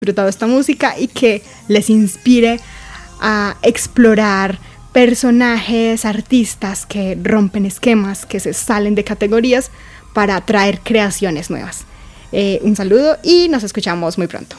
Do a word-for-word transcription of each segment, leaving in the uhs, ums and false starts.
disfrutado esta música y que les inspire a explorar personajes, artistas que rompen esquemas, que se salen de categorías para traer creaciones nuevas. Eh, un saludo y nos escuchamos muy pronto.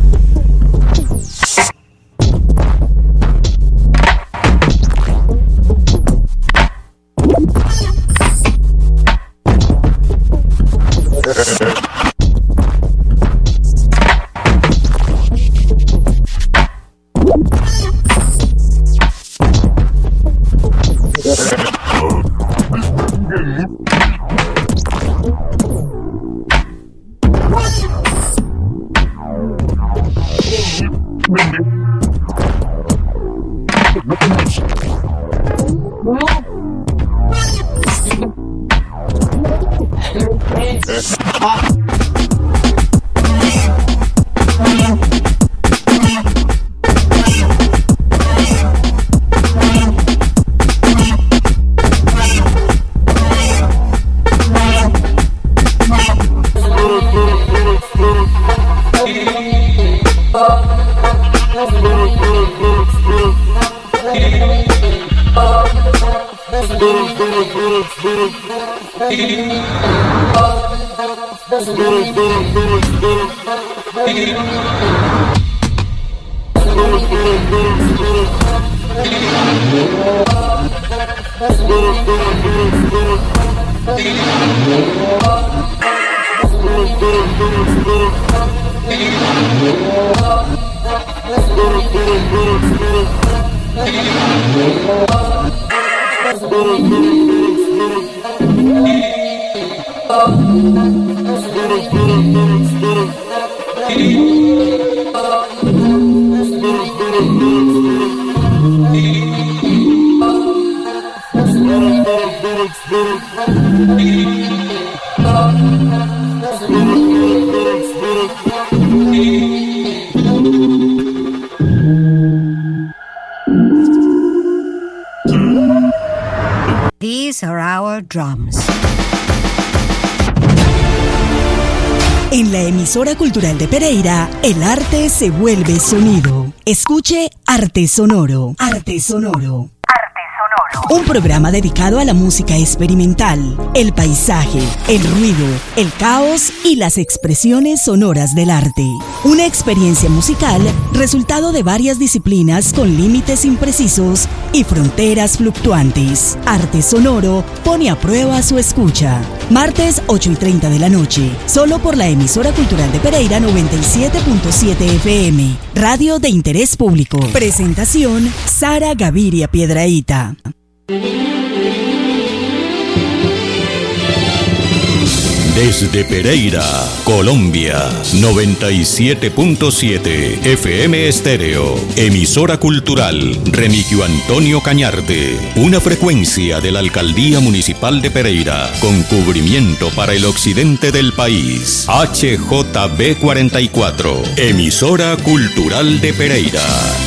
These are our drums. En la emisora cultural de Pereira, el arte se vuelve sonido. Escuche Arte Sonoro. Arte Sonoro. Un programa dedicado a la música experimental, el paisaje, el ruido, el caos y las expresiones sonoras del arte. Una experiencia musical resultado de varias disciplinas con límites imprecisos y fronteras fluctuantes. Arte Sonoro pone a prueba su escucha. Martes ocho y treinta de la noche, solo por la emisora cultural de Pereira noventa y siete punto siete F M. Radio de interés público. Presentación, Sara Gaviria Piedrahita. Desde Pereira, Colombia, noventa y siete punto siete F M Estéreo, emisora cultural Remigio Antonio Cañarte, una frecuencia de la Alcaldía Municipal de Pereira, con cubrimiento para el occidente del país, H J B cuarenta y cuatro, emisora cultural de Pereira.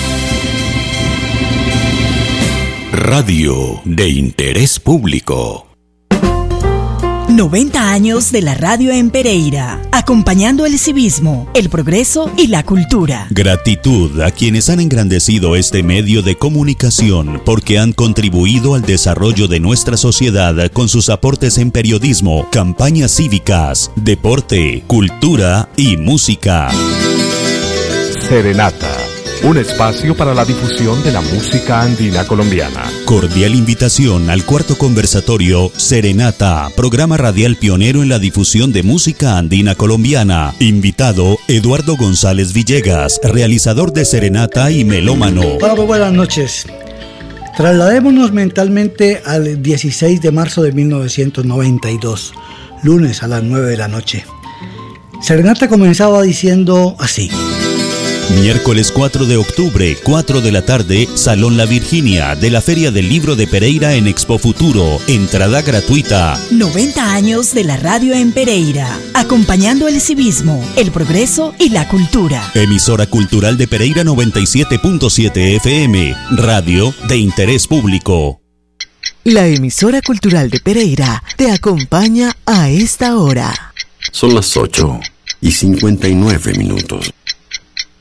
Radio de interés público. noventa años de la radio en Pereira, acompañando el civismo, el progreso y la cultura. Gratitud a quienes han engrandecido este medio de comunicación porque han contribuido al desarrollo de nuestra sociedad con sus aportes en periodismo, campañas cívicas, deporte, cultura y música. Serenata, un espacio para la difusión de la música andina colombiana. Cordial invitación al cuarto conversatorio Serenata, programa radial pionero en la difusión de música andina colombiana. Invitado Eduardo González Villegas, realizador de Serenata y melómano. Hola, muy buenas noches. Trasladémonos mentalmente al dieciséis de marzo de mil novecientos noventa y dos, lunes a las nueve de la noche. Serenata comenzaba diciendo así. Miércoles cuatro de octubre, cuatro de la tarde, Salón La Virginia, de la Feria del Libro de Pereira en Expo Futuro. Entrada gratuita. noventa años de la radio en Pereira, acompañando el civismo, el progreso y la cultura. Emisora cultural de Pereira noventa y siete punto siete F M, radio de interés público. La emisora cultural de Pereira te acompaña a esta hora. Son las ocho y cincuenta y nueve minutos.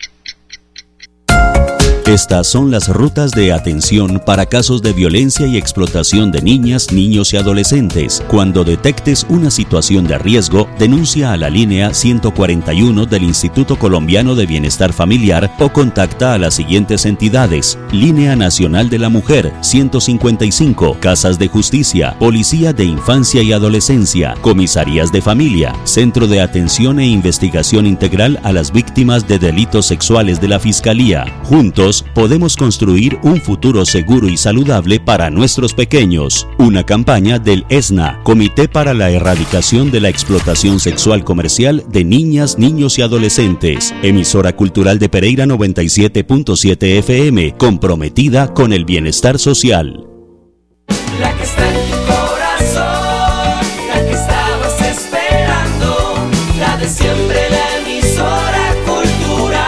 Estas son las rutas de atención para casos de violencia y explotación de niñas, niños y adolescentes. Cuando detectes una situación de riesgo, denuncia a la línea ciento cuarenta y uno del Instituto Colombiano de Bienestar Familiar o contacta a las siguientes entidades: Línea Nacional de la Mujer ciento cincuenta y cinco, Casas de Justicia, Policía de Infancia y Adolescencia, Comisarías de Familia, Centro de Atención e Investigación Integral a las Víctimas de Delitos Sexuales de la Fiscalía. Juntos podemos construir un futuro seguro y saludable para nuestros pequeños. Una campaña del ESNA, Comité para la Erradicación de la Explotación Sexual Comercial de Niñas, Niños y Adolescentes. Emisora Cultural de Pereira noventa y siete punto siete F M, comprometida con el bienestar social. La que está en tu corazón, la que estabas esperando, la de siempre, la emisora cultural,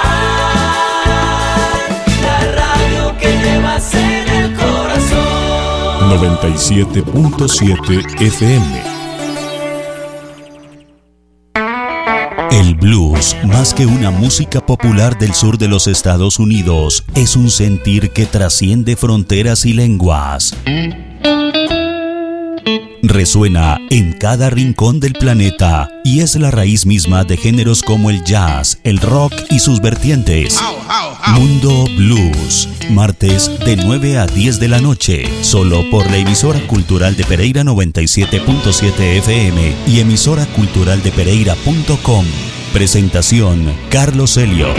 la radio que llevas en el corazón. noventa y siete punto siete F M. El blues, más que una música popular del sur de los Estados Unidos, es un sentir que trasciende fronteras y lenguas. Resuena en cada rincón del planeta y es la raíz misma de géneros como el jazz, el rock y sus vertientes. Mundo Blues, martes de nueve a diez de la noche, solo por la emisora cultural de Pereira noventa y siete punto siete F M y emisora cultural de pereira punto com. Presentación: Carlos Elliot.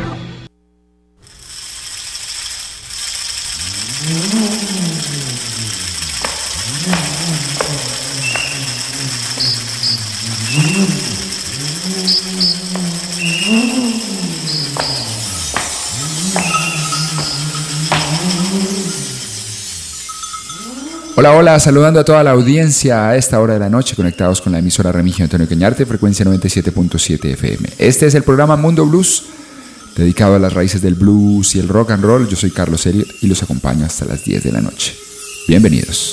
Hola, hola, saludando a toda la audiencia a esta hora de la noche, conectados con la emisora Remigio Antonio Cañarte, frecuencia noventa y siete punto siete F M. Este es el programa Mundo Blues, dedicado a las raíces del blues y el rock and roll. Yo soy Carlos Elliot y los acompaño hasta las diez de la noche. Bienvenidos.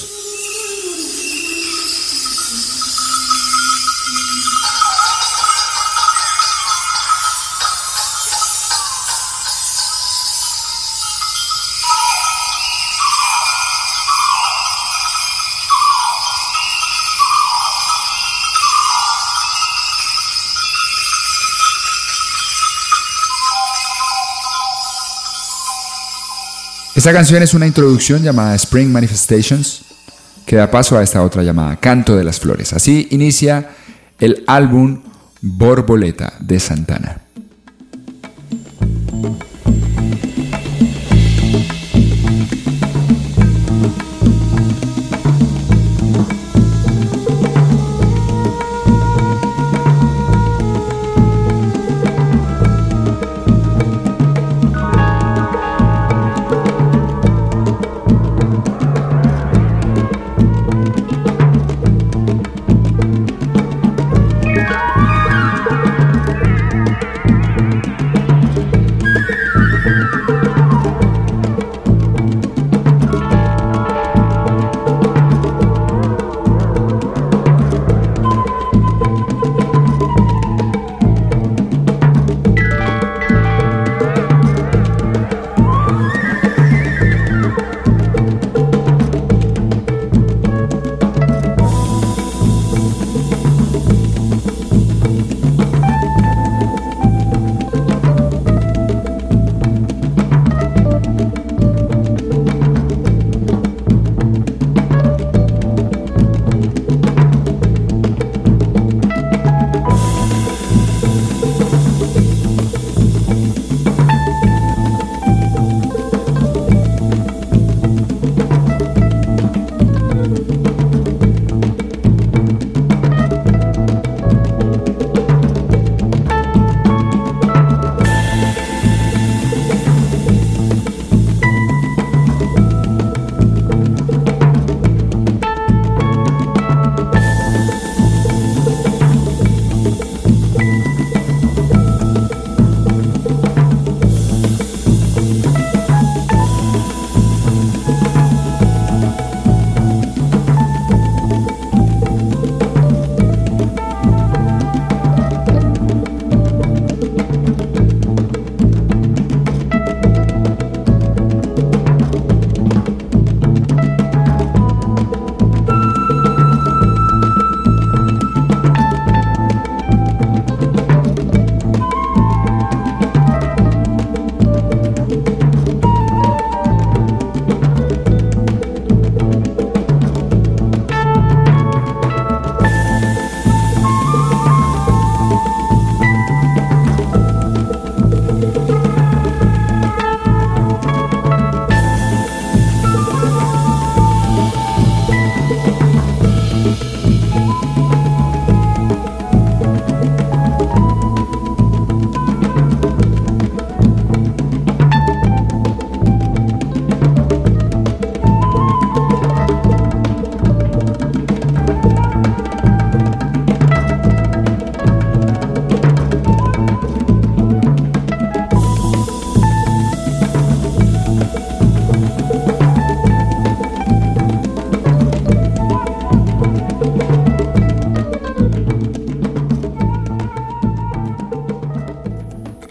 Esta canción es una introducción llamada Spring Manifestations, que da paso a esta otra llamada Canto de las Flores. Así inicia el álbum Borboleta de Santana.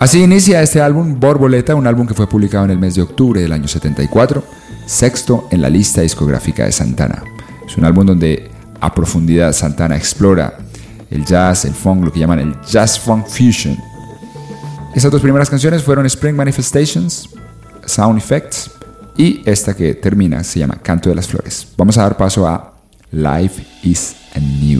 Así inicia este álbum Borboleta, un álbum que fue publicado en el mes de octubre del año setenta y cuatro, sexto en la lista discográfica de Santana. Es un álbum donde a profundidad Santana explora el jazz, el funk, lo que llaman el jazz funk fusion. Esas dos primeras canciones fueron Spring Manifestations, Sound Effects, y esta que termina se llama Canto de las Flores. Vamos a dar paso a Life is Anew.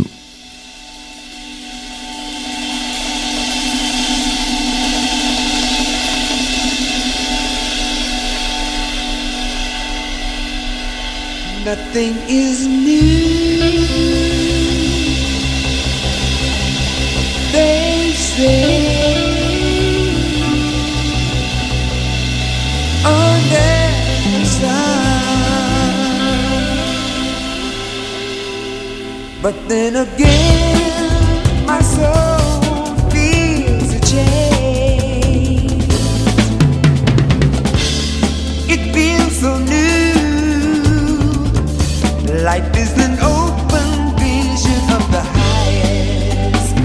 Nothing is new, they say, under the sun. But then again, my soul feels a change. It feels so new. Life is an open vision of the highest,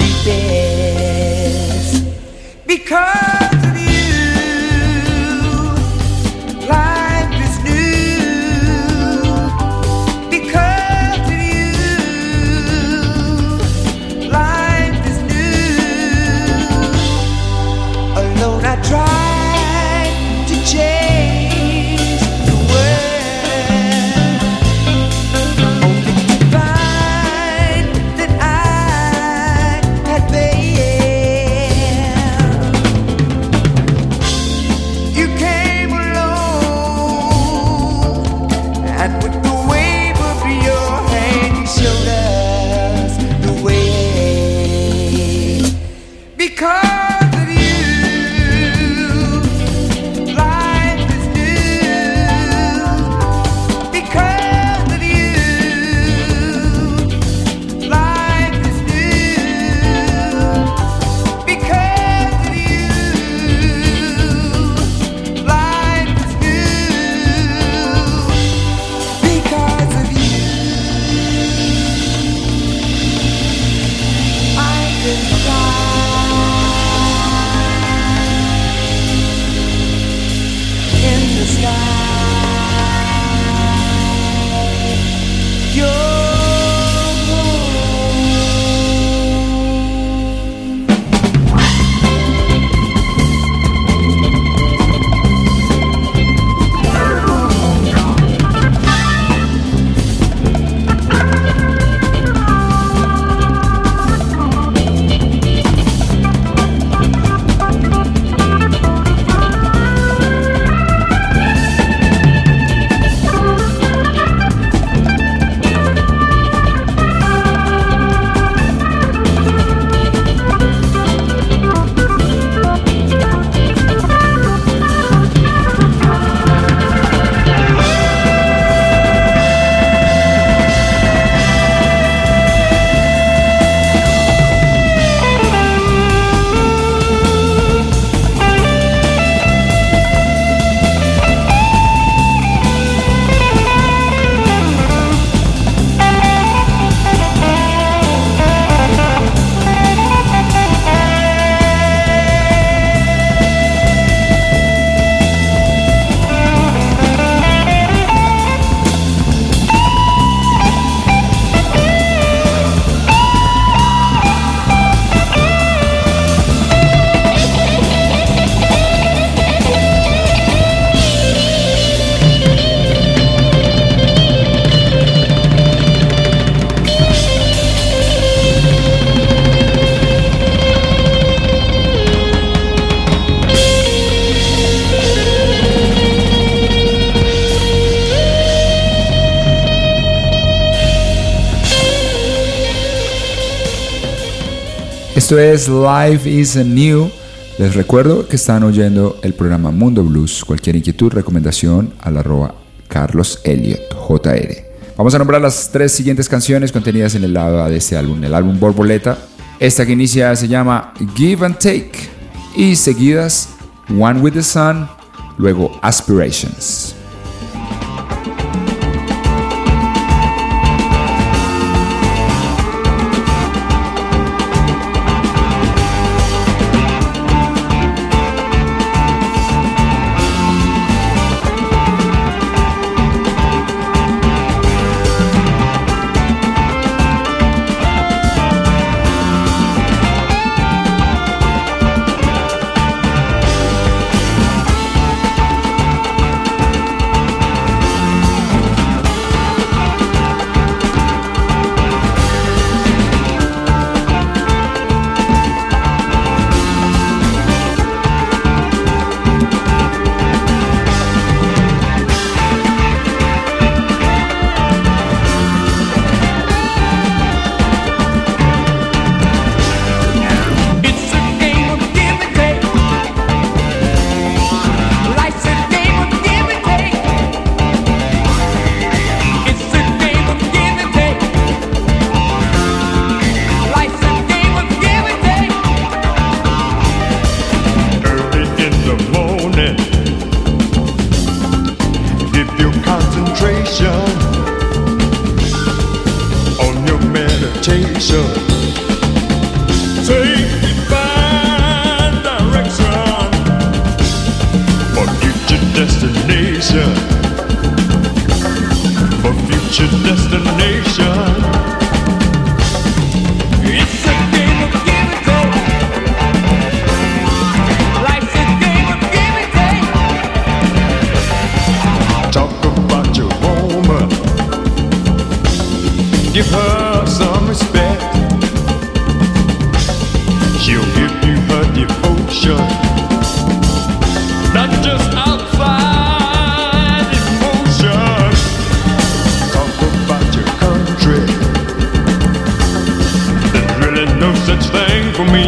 deepest. Because of you, life is new. Because of you, life is new. Alone I tried to change the world. Esto es Life is Anew. Les recuerdo que están oyendo el programa Mundo Blues. Cualquier inquietud, recomendación al arroba Carlos Elliot J R. Vamos a nombrar las tres siguientes canciones contenidas en el lado A de este álbum, el álbum Borboleta. Esta que inicia se llama Give and Take y seguidas One with the Sun, luego Aspirations. give her some respect. She'll give you her devotion, not just outside emotion. Talk about your country, there's really no such thing for me.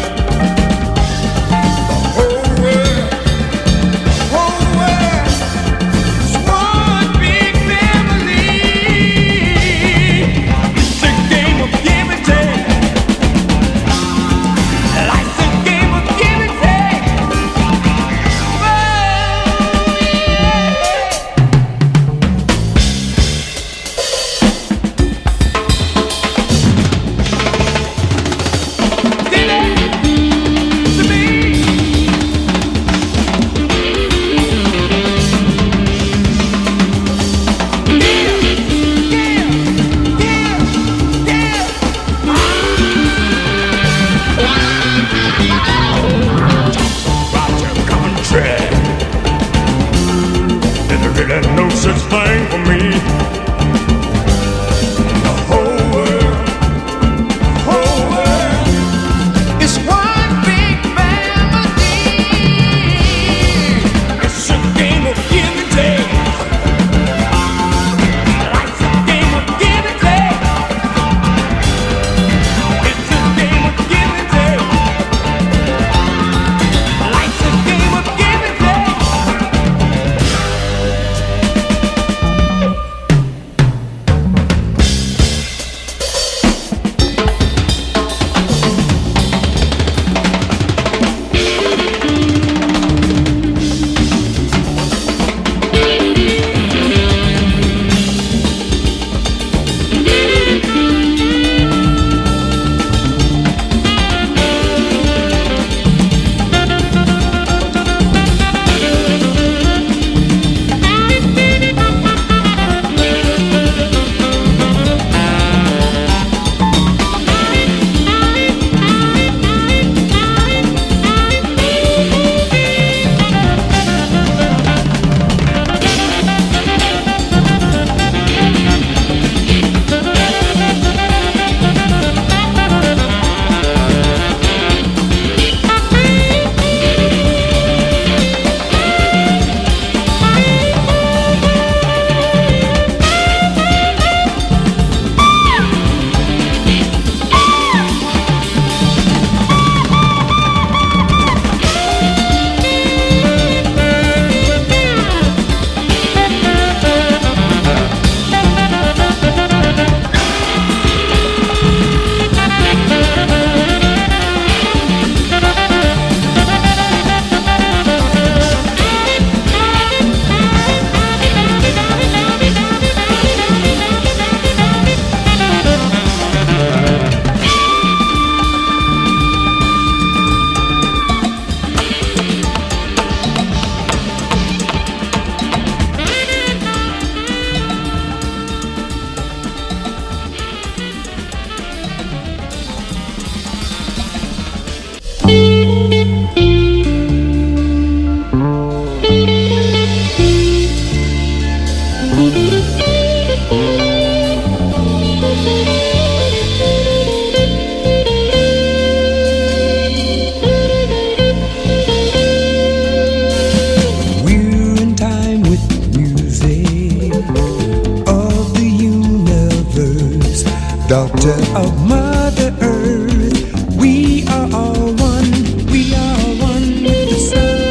Daughter of Mother Earth, we are all one, we are all one with the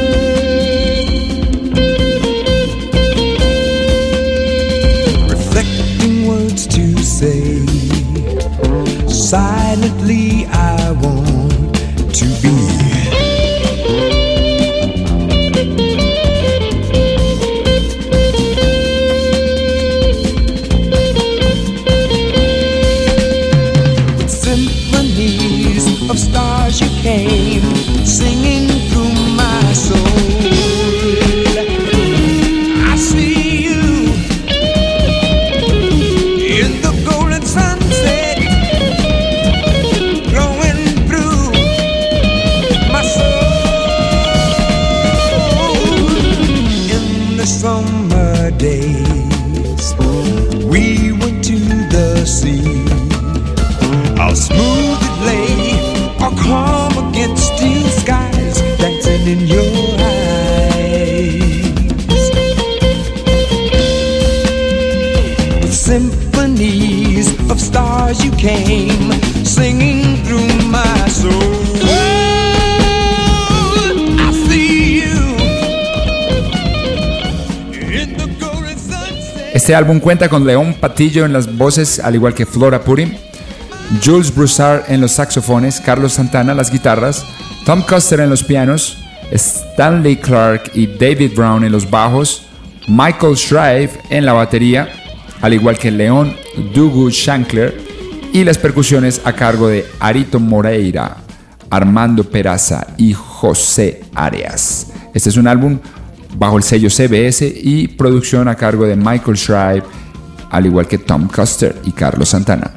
sun. Reflecting words to say, silently I want to be. Of stars you came singing through my soul. I see you in the golden sunset, Este álbum cuenta con León Patillo en las voces, al igual que Flora Purim, Jules Broussard en los saxofones, Carlos Santana en las guitarras, Tom Custer en los pianos, Stanley Clarke y David Brown en los bajos, Michael Shrive en la batería, al igual que León Dugu Shankler, y las percusiones a cargo de Arito Moreira, Armando Peraza y José Arias. Este es un álbum bajo el sello C B S y producción a cargo de Michael Shrive, al igual que Tom Custer y Carlos Santana.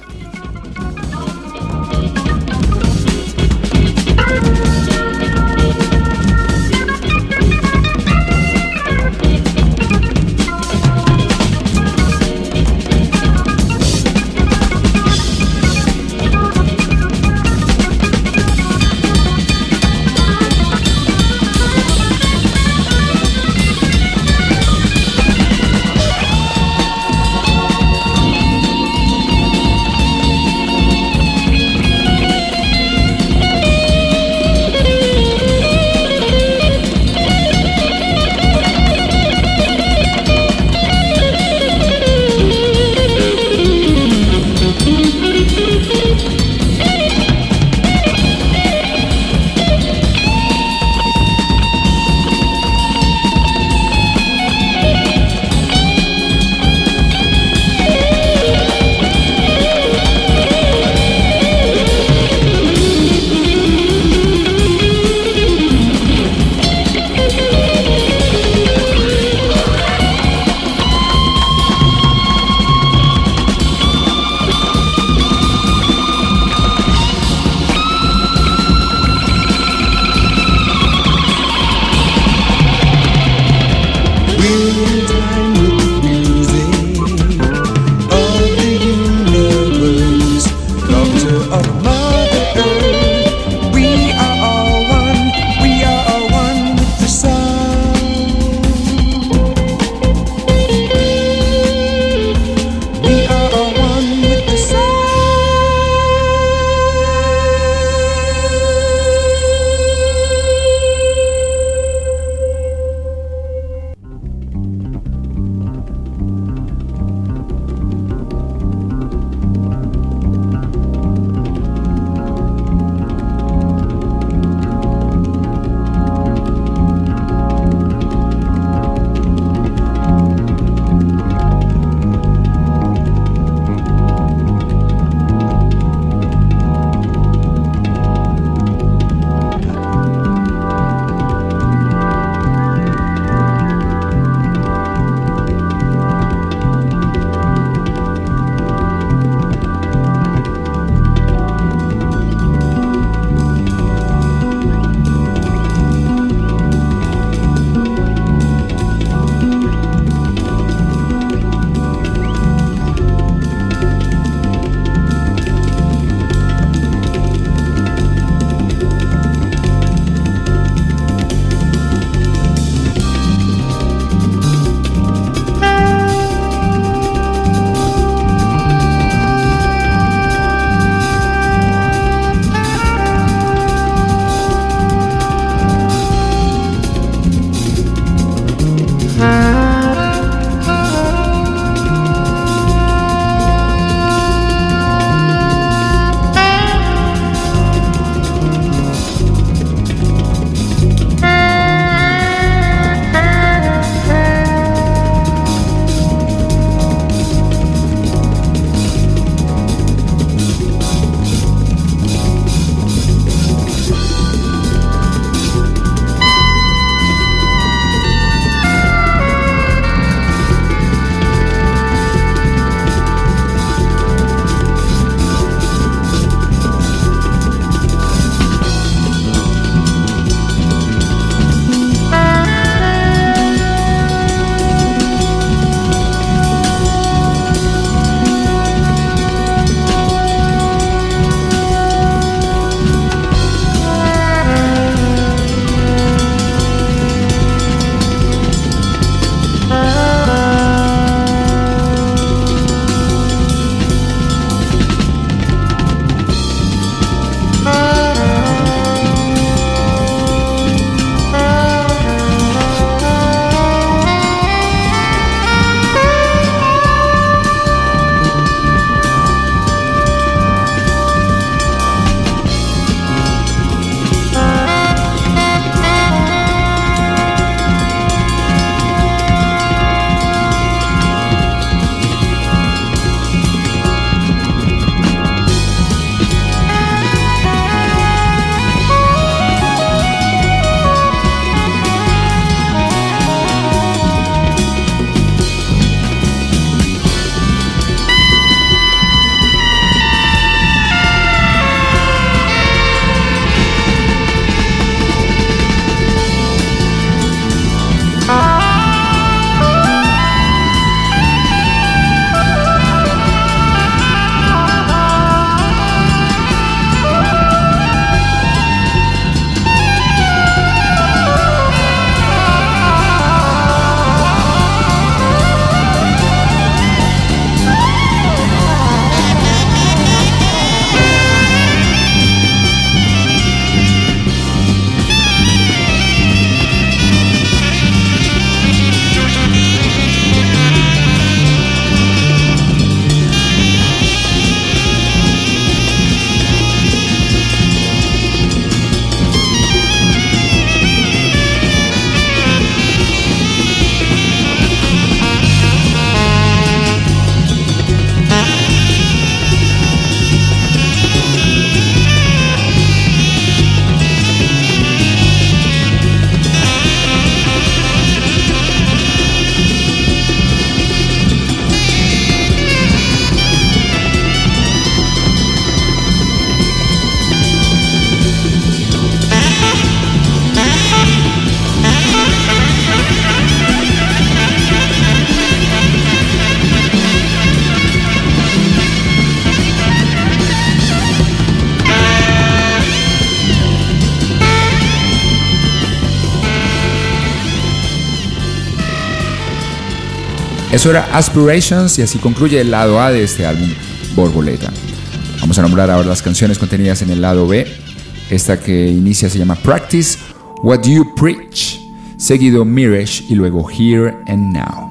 Eso era Aspirations y así concluye el lado A de este álbum, Borboleta. Vamos a nombrar ahora las canciones contenidas en el lado B. Esta que inicia se llama Practice What You Preach, seguido Mirage y luego Here and Now.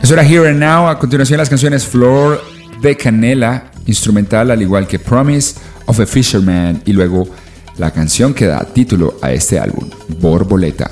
Eso era Here and Now. A continuación las canciones Flor de Canela, instrumental, al igual que Promise of a Fisherman, y luego la canción que da título a este álbum, Borboleta.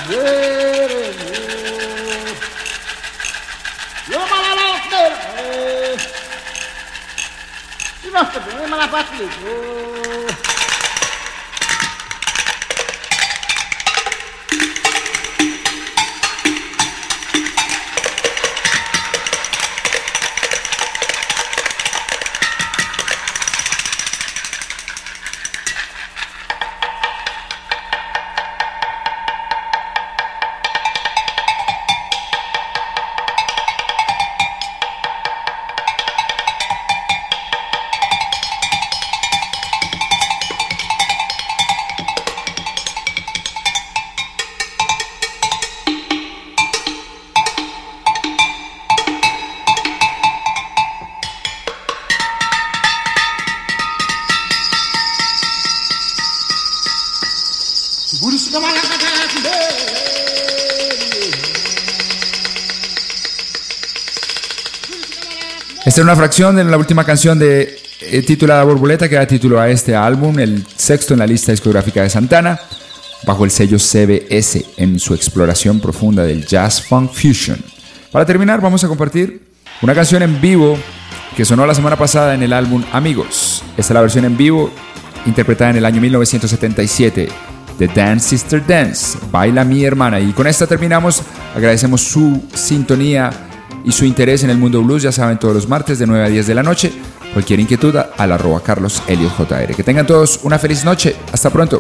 Esta es una fracción de la última canción de, eh, titulada Borboleta, que da título a este álbum, el sexto en la lista discográfica de Santana, bajo el sello C B S, en su exploración profunda del jazz funk fusion. Para terminar, vamos a compartir una canción en vivo que sonó la semana pasada en el álbum Amigos. Esta es la versión en vivo interpretada en el año mil novecientos setenta y siete de Dance Sister Dance, Baila mi hermana. Y con esta terminamos. Agradecemos su sintonía y su interés en el mundo blues. Ya saben, todos los martes de nueve a diez de la noche. Cualquier inquietud al arroba Carlos Elliot J R. Que tengan todos una feliz noche. Hasta pronto.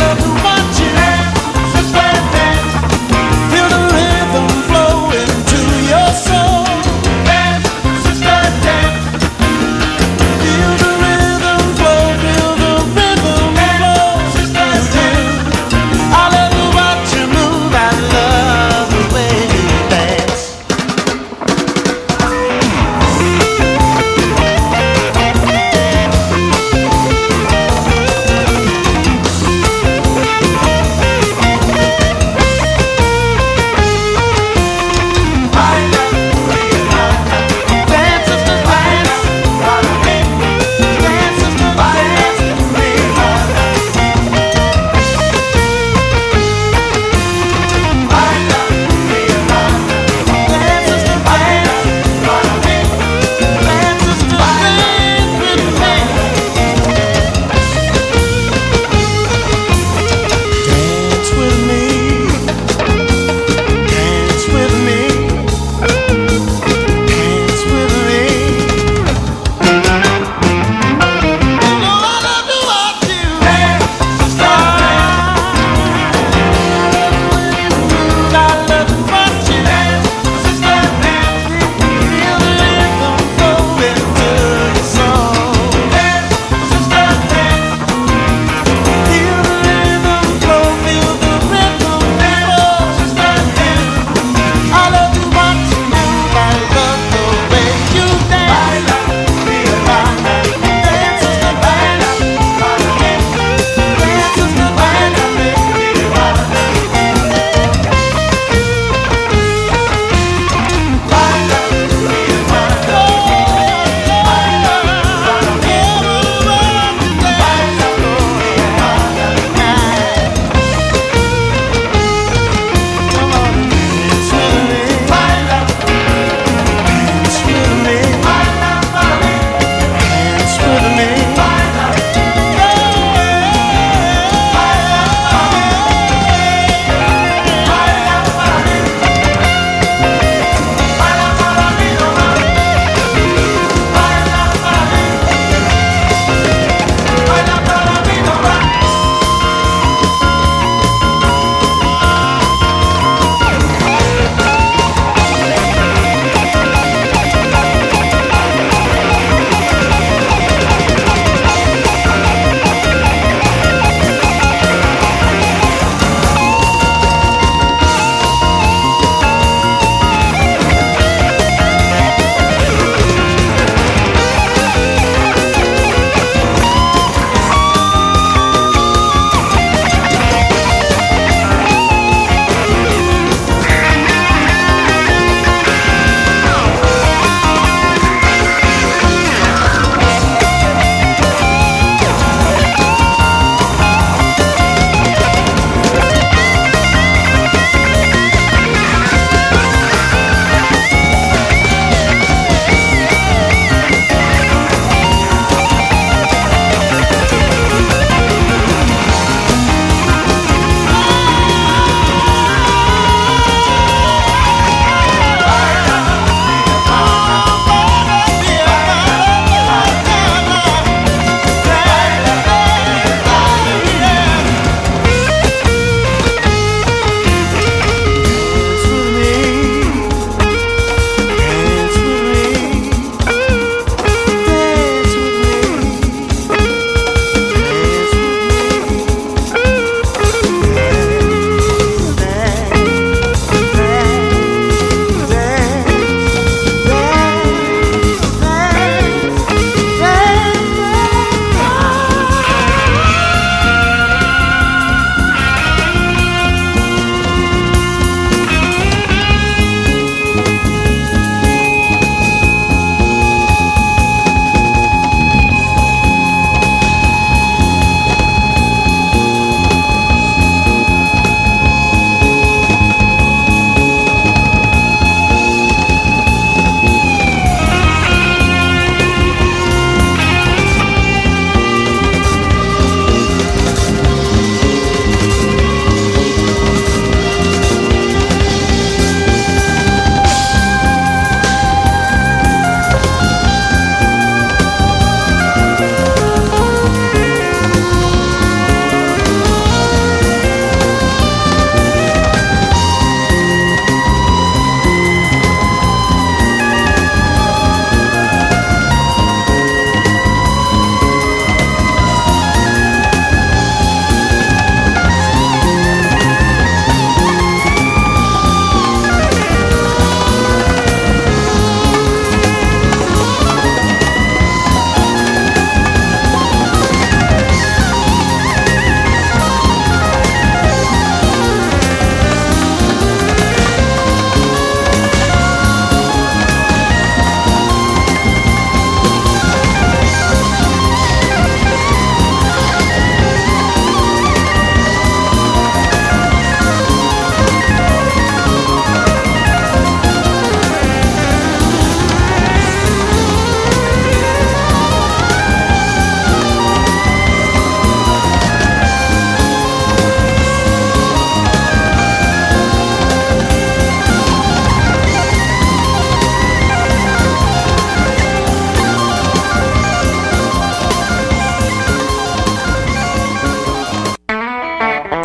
Feel the rhythm flowing too.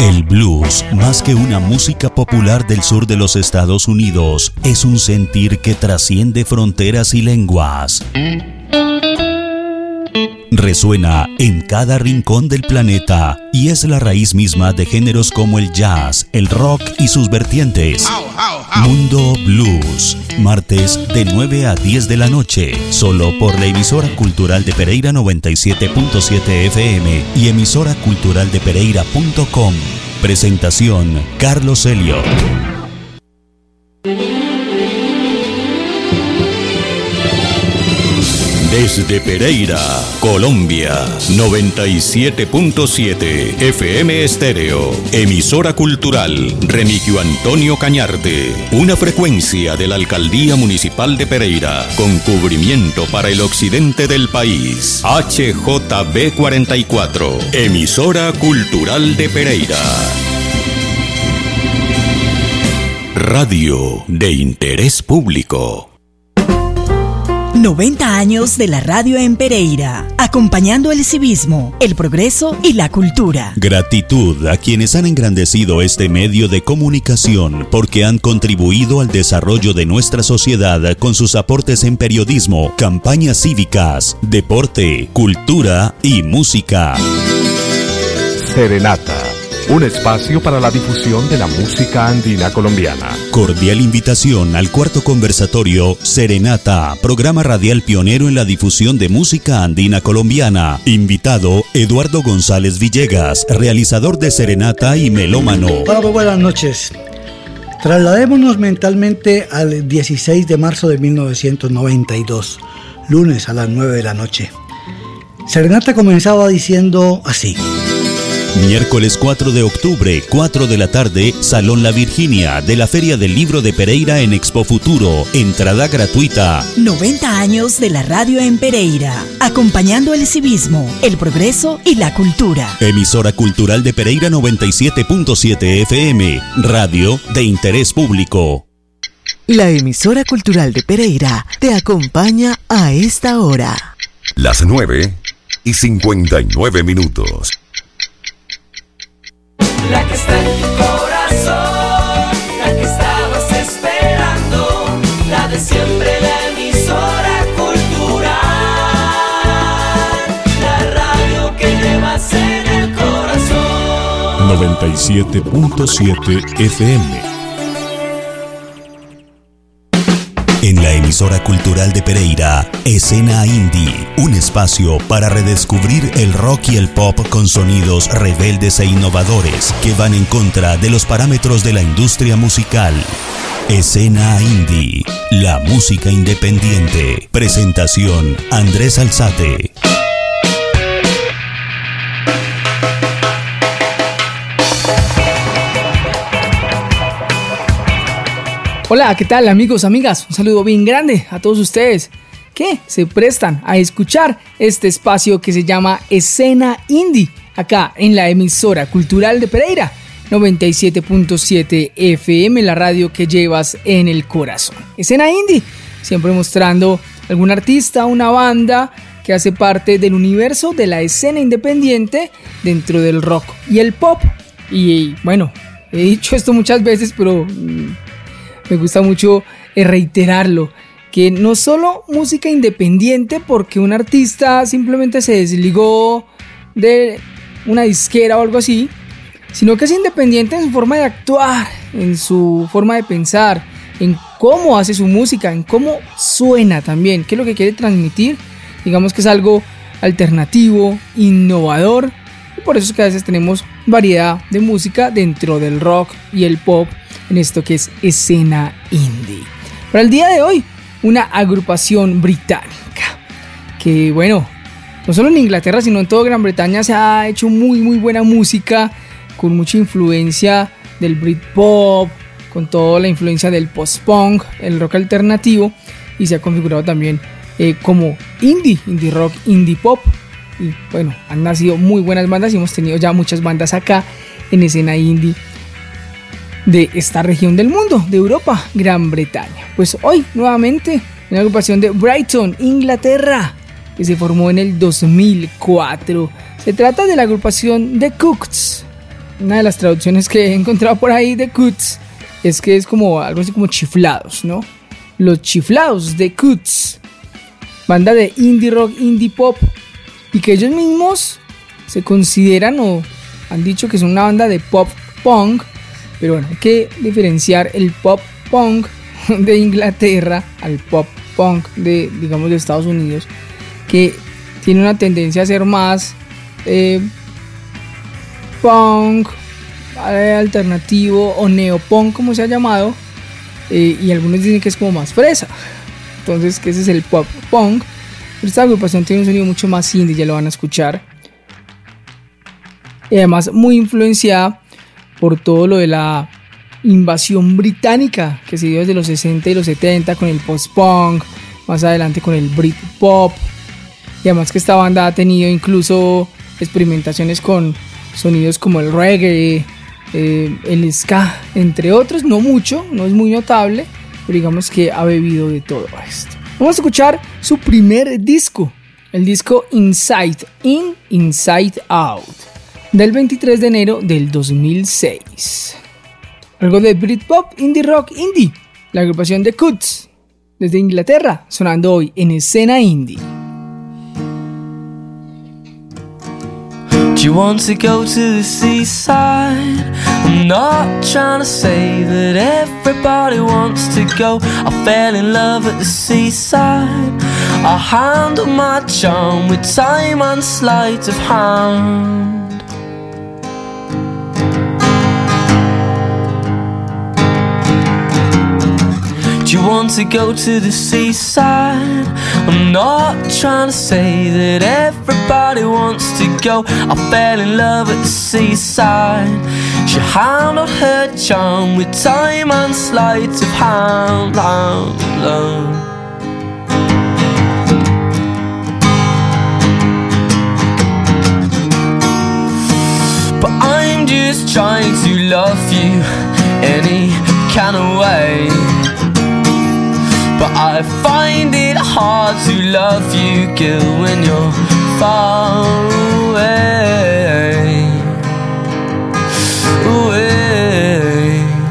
El blues, más que una música popular del sur de los Estados Unidos, es un sentir que trasciende fronteras y lenguas. Resuena en cada rincón del planeta y es la raíz misma de géneros como el jazz, el rock y sus vertientes. Mundo Blues, martes de nueve a diez de la noche, solo por la emisora cultural de Pereira noventa y siete punto siete F M y emisora cultural de pereira punto com. Presentación, Carlos Elliot. Desde Pereira, Colombia, noventa y siete punto siete F M Estéreo, emisora cultural Remigio Antonio Cañarte, una frecuencia de la Alcaldía Municipal de Pereira, con cubrimiento para el occidente del país, H J B cuarenta y cuatro, emisora cultural de Pereira. Radio de interés público. noventa años de la radio en Pereira, acompañando el civismo, el progreso y la cultura. Gratitud a quienes han engrandecido este medio de comunicación porque han contribuido al desarrollo de nuestra sociedad con sus aportes en periodismo, campañas cívicas, deporte, cultura y música. Serenata, un espacio para la difusión de la música andina colombiana. Cordial invitación al cuarto conversatorio Serenata, programa radial pionero en la difusión de música andina colombiana. Invitado Eduardo González Villegas, realizador de Serenata y melómano. Hola, muy buenas noches. Trasladémonos mentalmente al dieciséis de marzo de mil novecientos noventa y dos, lunes a las nueve de la noche. Serenata comenzaba diciendo así. Miércoles cuatro de octubre, cuatro de la tarde, Salón La Virginia, de la Feria del Libro de Pereira en Expo Futuro. Entrada gratuita. noventa años de la radio en Pereira, acompañando el civismo, el progreso y la cultura. Emisora cultural de Pereira noventa y siete punto siete F M, radio de interés público. La emisora cultural de Pereira te acompaña a esta hora. Las nueve y cincuenta y nueve minutos. La que está en tu corazón, la que estabas esperando, la de siempre, la emisora cultural, la radio que llevas en el corazón. noventa y siete punto siete F M. En la emisora cultural de Pereira, Escena Indie, un espacio para redescubrir el rock y el pop con sonidos rebeldes e innovadores que van en contra de los parámetros de la industria musical. Escena Indie, la música independiente. Presentación, Andrés Alzate. Hola, ¿qué tal amigos, amigas? Un saludo bien grande a todos ustedes que se prestan a escuchar este espacio que se llama Escena Indie, acá en la emisora cultural de Pereira, noventa y siete punto siete F M, la radio que llevas en el corazón. Escena Indie, siempre mostrando algún artista, una banda que hace parte del universo de la escena independiente dentro del rock y el pop. Y bueno, he dicho esto muchas veces, pero me gusta mucho reiterarlo, que no solo música independiente porque un artista simplemente se desligó de una disquera o algo así, sino que es independiente en su forma de actuar, en su forma de pensar, en cómo hace su música, en cómo suena también, qué es lo que quiere transmitir. Digamos que es algo alternativo, innovador, y por eso es que a veces tenemos variedad de música dentro del rock y el pop en esto que es Escena Indie. Para el día de hoy, una agrupación británica que, bueno, no solo en Inglaterra sino en toda Gran Bretaña se ha hecho muy muy buena música, con mucha influencia del Britpop, con toda la influencia del post-punk, el rock alternativo, y se ha configurado también eh, como indie, indie rock, indie pop. Y bueno, han nacido muy buenas bandas y hemos tenido ya muchas bandas acá en Escena Indie de esta región del mundo, de Europa, Gran Bretaña. Pues hoy nuevamente una agrupación de Brighton, Inglaterra, que se formó en el dos mil cuatro. Se trata de la agrupación The Cooks, una de las traducciones que he encontrado por ahí de Coots es que es como algo así como chiflados, ¿no? Los chiflados de Coots, banda de indie rock, indie pop, y que ellos mismos se consideran o han dicho que son una banda de pop punk, pero bueno, hay que diferenciar el pop punk de Inglaterra al pop punk de, digamos, de Estados Unidos, que tiene una tendencia a ser más eh, punk eh, alternativo o neopunk, como se ha llamado, eh, y algunos dicen que es como más fresa, entonces que ese es el pop punk. Pero esta agrupación tiene un sonido mucho más indie, ya lo van a escuchar, y además muy influenciada por todo lo de la invasión británica que se dio desde los sesenta y los setenta con el post-punk, más adelante con el Britpop, y además que esta banda ha tenido incluso experimentaciones con sonidos como el reggae, eh, el ska, entre otros, no mucho, no es muy notable, pero digamos que ha bebido de todo esto. Vamos a escuchar su primer disco, el disco Inside In, Inside Out, del veintitrés de enero del dos mil seis. Algo de Britpop, indie rock, indie, la agrupación de Coots, desde Inglaterra, sonando hoy en Escena Indie. Do you want to go to the seaside? I'm not trying to say that everybody wants to go. I fell in love at the seaside. I handle my charm with time and sleight of hand. Do you want to go to the seaside? I'm not trying to say that everybody wants to go. I fell in love at the seaside. She handled her charm with time and sleight of hand. Love, love. But I'm just trying to love you any kind of way. But I find it hard to love you, girl, when you're far